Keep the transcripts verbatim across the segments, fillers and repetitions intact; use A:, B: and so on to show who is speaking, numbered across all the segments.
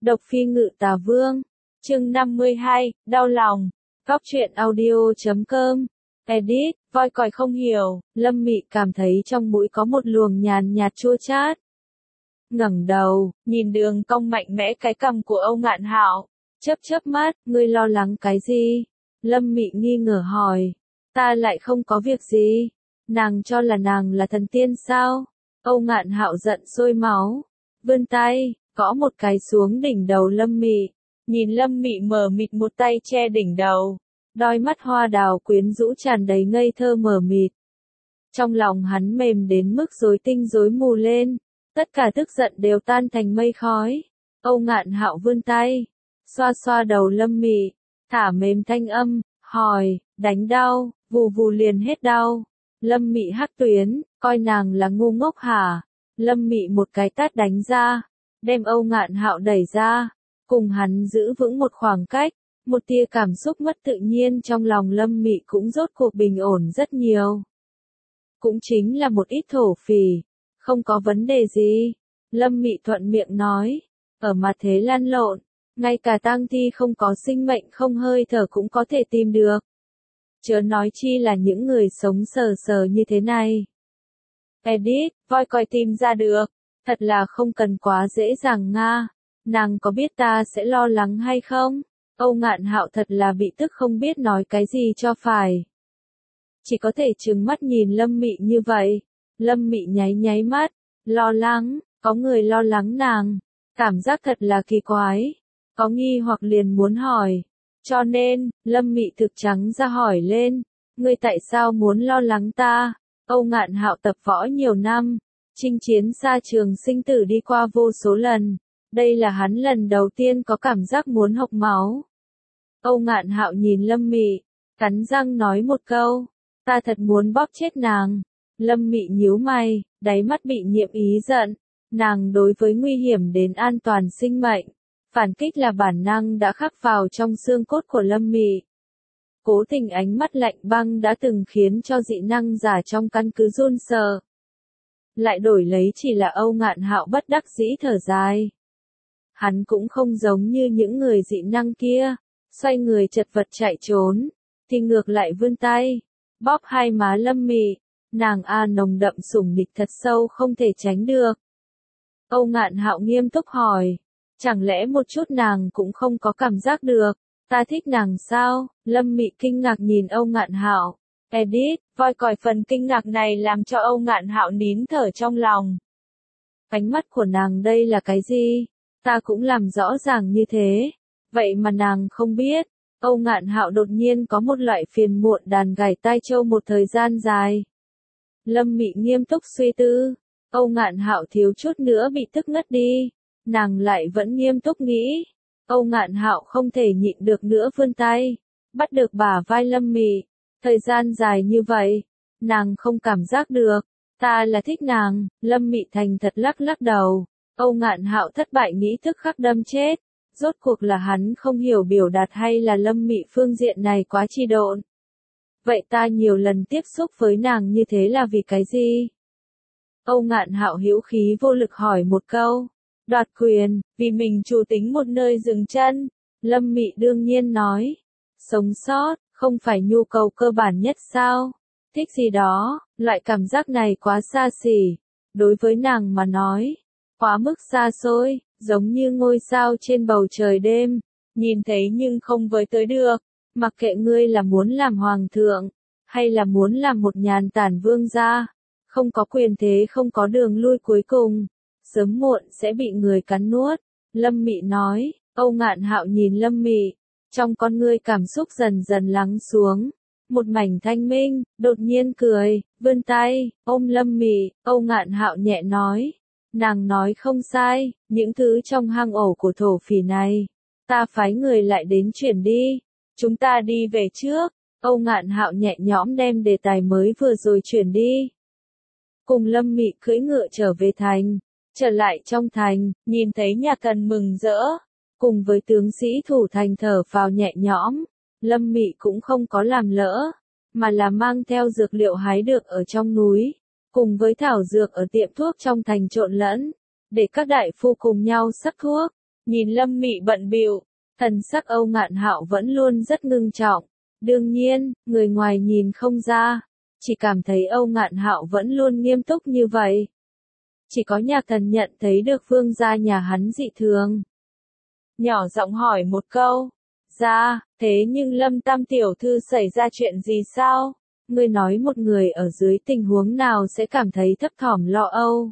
A: Độc Phi Ngự Tà Vương, chương năm mươi hai, đau lòng, Góc truyện audio chấm com, edit, voi còi không hiểu, Lâm Mị cảm thấy trong mũi có một luồng nhàn nhạt chua chát. Ngẩng đầu, nhìn đường cong mạnh mẽ cái cằm của Âu Ngạn Hạo, chớp chớp mắt, ngươi lo lắng cái gì? Lâm Mị nghi ngờ hỏi, ta lại không có việc gì, nàng cho là nàng là thần tiên sao? Âu Ngạn Hạo giận sôi máu, vươn tay, gõ một cái xuống đỉnh đầu Lâm Mị, nhìn Lâm Mị mờ mịt một tay che đỉnh đầu, đôi mắt hoa đào quyến rũ tràn đầy ngây thơ mờ mịt. Trong lòng hắn mềm đến mức rối tinh rối mù lên, tất cả tức giận đều tan thành mây khói. Âu Ngạn Hạo vươn tay, xoa xoa đầu Lâm Mị, thả mềm thanh âm, hỏi, đánh đau, vù vù liền hết đau. Lâm Mị hắc tuyến, coi nàng là ngu ngốc hả? Lâm Mị một cái tát đánh ra, đem Âu Ngạn Hạo đẩy ra, cùng hắn giữ vững một khoảng cách, một tia cảm xúc mất tự nhiên trong lòng Lâm Mị cũng rốt cuộc bình ổn rất nhiều. Cũng chính là một ít thổ phỉ, không có vấn đề gì. Lâm Mị thuận miệng nói, ở mặt thế lăn lộn, ngay cả tang thi không có sinh mệnh không hơi thở cũng có thể tìm được. Chớ nói chi là những người sống sờ sờ như thế này. Edit, voi coi tìm ra được, thật là không cần quá dễ dàng nga, nàng có biết ta sẽ lo lắng hay không? Âu Ngạn Hạo thật là bị tức không biết nói cái gì cho phải. Chỉ có thể trừng mắt nhìn Lâm Mị như vậy. Lâm Mị nháy nháy mắt, lo lắng, có người lo lắng nàng, cảm giác thật là kỳ quái, có nghi hoặc liền muốn hỏi. Cho nên, Lâm Mị thực trắng ra hỏi lên, ngươi tại sao muốn lo lắng ta? Âu Ngạn Hạo tập võ nhiều năm, chinh chiến xa trường sinh tử đi qua vô số lần, đây là hắn lần đầu tiên có cảm giác muốn hộc máu. Âu Ngạn Hạo nhìn Lâm Mị, cắn răng nói một câu, ta thật muốn bóp chết nàng. Lâm Mị nhíu mày, đáy mắt bị nhiễm ý giận, nàng đối với nguy hiểm đến an toàn sinh mệnh, phản kích là bản năng đã khắc vào trong xương cốt của Lâm Mị. Cố tình ánh mắt lạnh băng đã từng khiến cho dị năng giả trong căn cứ run sợ. Lại đổi lấy chỉ là Âu Ngạn Hạo bất đắc dĩ thở dài. Hắn cũng không giống như những người dị năng kia, xoay người chật vật chạy trốn, thì ngược lại vươn tay, bóp hai má Lâm Mị, nàng a nồng đậm sủng nịch thật sâu không thể tránh được. Âu Ngạn Hạo nghiêm túc hỏi, chẳng lẽ một chút nàng cũng không có cảm giác được, ta thích nàng sao? Lâm Mị kinh ngạc nhìn Âu Ngạn Hạo. Edit, voi còi phần kinh ngạc này làm cho Âu Ngạn Hạo nín thở trong lòng. Ánh mắt của nàng đây là cái gì? Ta cũng làm rõ ràng như thế, vậy mà nàng không biết. Âu Ngạn Hạo đột nhiên có một loại phiền muộn đàn gảy tai trâu một thời gian dài. Lâm Mị nghiêm túc suy tư, Âu Ngạn Hạo thiếu chút nữa bị tức ngất đi, nàng lại vẫn nghiêm túc nghĩ. Âu Ngạn Hạo không thể nhịn được nữa vươn tay, bắt được bả vai Lâm Mị, thời gian dài như vậy, nàng không cảm giác được, ta là thích nàng. Lâm Mị thành thật lắc lắc đầu. Âu Ngạn Hạo thất bại nghĩ thức khắc đâm chết, rốt cuộc là hắn không hiểu biểu đạt hay là Lâm Mị phương diện này quá chi độn. Vậy ta nhiều lần tiếp xúc với nàng như thế là vì cái gì? Âu Ngạn Hạo hữu khí vô lực hỏi một câu. Đoạt quyền, vì mình chủ tính một nơi dừng chân. Lâm Mị đương nhiên nói. Sống sót, không phải nhu cầu cơ bản nhất sao? Thích gì đó, loại cảm giác này quá xa xỉ. Đối với nàng mà nói, quá mức xa xôi, giống như ngôi sao trên bầu trời đêm, nhìn thấy nhưng không với tới được. Mặc kệ ngươi là muốn làm hoàng thượng, hay là muốn làm một nhàn tản vương gia, không có quyền thế không có đường lui cuối cùng, sớm muộn sẽ bị người cắn nuốt. Lâm Mị nói. Âu Ngạn Hạo nhìn Lâm Mị, trong con ngươi cảm xúc dần dần lắng xuống, một mảnh thanh minh, đột nhiên cười, vươn tay, ôm Lâm Mị. Âu Ngạn Hạo nhẹ nói, nàng nói không sai, những thứ trong hang ổ của thổ phỉ này, ta phái người lại đến chuyển đi. Chúng ta đi về trước. Âu Ngạn Hạo nhẹ nhõm đem đề tài mới vừa rồi chuyển đi. Cùng Lâm Mị cưỡi ngựa trở về thành, trở lại trong thành, nhìn thấy nhà Cần mừng rỡ, cùng với tướng sĩ thủ thành thở phào nhẹ nhõm. Lâm Mị cũng không có làm lỡ, mà là mang theo dược liệu hái được ở trong núi, cùng với thảo dược ở tiệm thuốc trong thành trộn lẫn, để các đại phu cùng nhau sắc thuốc. Nhìn Lâm Mị bận bịu, thần sắc Âu Ngạn Hạo vẫn luôn rất ngưng trọng. Đương nhiên, người ngoài nhìn không ra, chỉ cảm thấy Âu Ngạn Hạo vẫn luôn nghiêm túc như vậy. Chỉ có Nhạc Thần nhận thấy được vương gia nhà hắn dị thường. Nhỏ giọng hỏi một câu, "Dạ, thế nhưng Lâm Tam tiểu thư xảy ra chuyện gì sao? Ngươi nói một người ở dưới tình huống nào sẽ cảm thấy thấp thỏm lo âu?"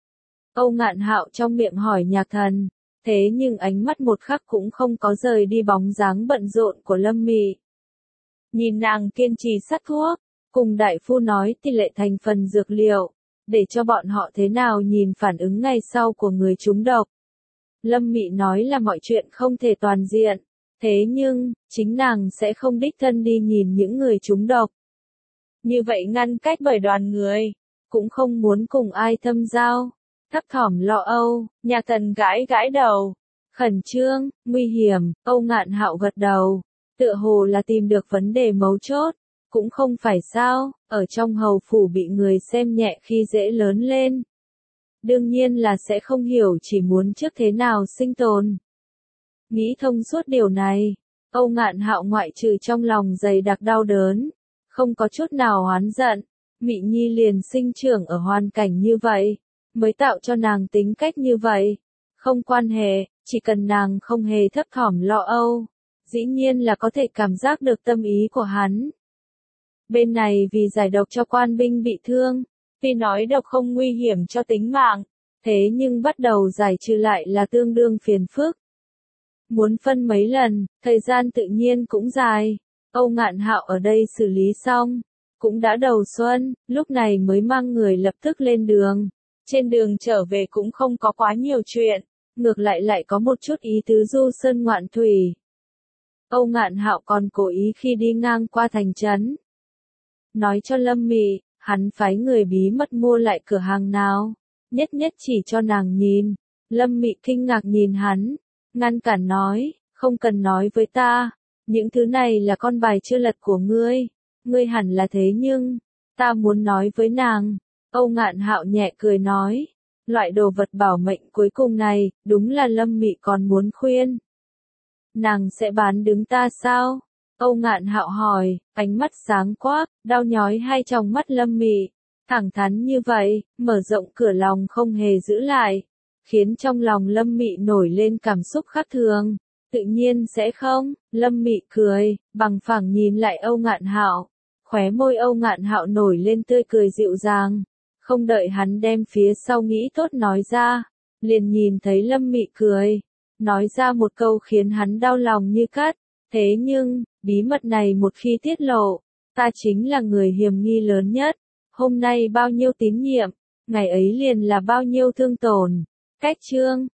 A: Âu Ngạn Hạo trong miệng hỏi Nhạc Thần, thế nhưng ánh mắt một khắc cũng không có rời đi bóng dáng bận rộn của Lâm Mị. Nhìn nàng kiên trì sát thuốc, cùng đại phu nói tỷ lệ thành phần dược liệu, để cho bọn họ thế nào nhìn phản ứng ngày sau của người trúng độc. Lâm Mị nói là mọi chuyện không thể toàn diện, thế nhưng, chính nàng sẽ không đích thân đi nhìn những người trúng độc. Như vậy ngăn cách bởi đoàn người, cũng không muốn cùng ai thâm giao, thấp thỏm lo âu. Nhạc Thần gãi gãi đầu, khẩn trương, nguy hiểm. Âu Ngạn Hạo gật đầu, tựa hồ là tìm được vấn đề mấu chốt. Cũng không phải sao, ở trong hầu phủ bị người xem nhẹ khi dễ lớn lên. Đương nhiên là sẽ không hiểu chỉ muốn trước thế nào sinh tồn. Nghĩ thông suốt điều này, Âu Ngạn Hạo ngoại trừ trong lòng dày đặc đau đớn, không có chút nào oán giận. Mị Nhi liền sinh trưởng ở hoàn cảnh như vậy, mới tạo cho nàng tính cách như vậy. Không quan hệ, chỉ cần nàng không hề thấp thỏm lo âu, dĩ nhiên là có thể cảm giác được tâm ý của hắn. Bên này vì giải độc cho quan binh bị thương, tuy nói độc không nguy hiểm cho tính mạng, thế nhưng bắt đầu giải trừ lại là tương đương phiền phức. Muốn phân mấy lần, thời gian tự nhiên cũng dài. Âu Ngạn Hạo ở đây xử lý xong, cũng đã đầu xuân, lúc này mới mang người lập tức lên đường. Trên đường trở về cũng không có quá nhiều chuyện, ngược lại lại có một chút ý tứ du sơn ngoạn thủy. Âu Ngạn Hạo còn cố ý khi đi ngang qua thành trấn, nói cho Lâm Mị, hắn phái người bí mật mua lại cửa hàng nào, nhất nhất chỉ cho nàng nhìn. Lâm Mị kinh ngạc nhìn hắn, ngăn cản nói, không cần nói với ta, những thứ này là con bài chưa lật của ngươi, ngươi hẳn là thế nhưng, ta muốn nói với nàng. Âu Ngạn Hạo nhẹ cười nói, loại đồ vật bảo mệnh cuối cùng này, đúng là Lâm Mị còn muốn khuyên. Nàng sẽ bán đứng ta sao? Âu Ngạn Hạo hỏi, ánh mắt sáng quắc, đau nhói hai tròng mắt Lâm Mị, thẳng thắn như vậy, mở rộng cửa lòng không hề giữ lại, khiến trong lòng Lâm Mị nổi lên cảm xúc khác thường. Tự nhiên sẽ không. Lâm Mị cười, bằng phẳng nhìn lại Âu Ngạn Hạo, khóe môi Âu Ngạn Hạo nổi lên tươi cười dịu dàng. Không đợi hắn đem phía sau nghĩ tốt nói ra, liền nhìn thấy Lâm Mị cười, nói ra một câu khiến hắn đau lòng như cắt. Thế nhưng, bí mật này một khi tiết lộ, ta chính là người hiểm nghi lớn nhất. Hôm nay bao nhiêu tín nhiệm, ngày ấy liền là bao nhiêu thương tổn. Cách chương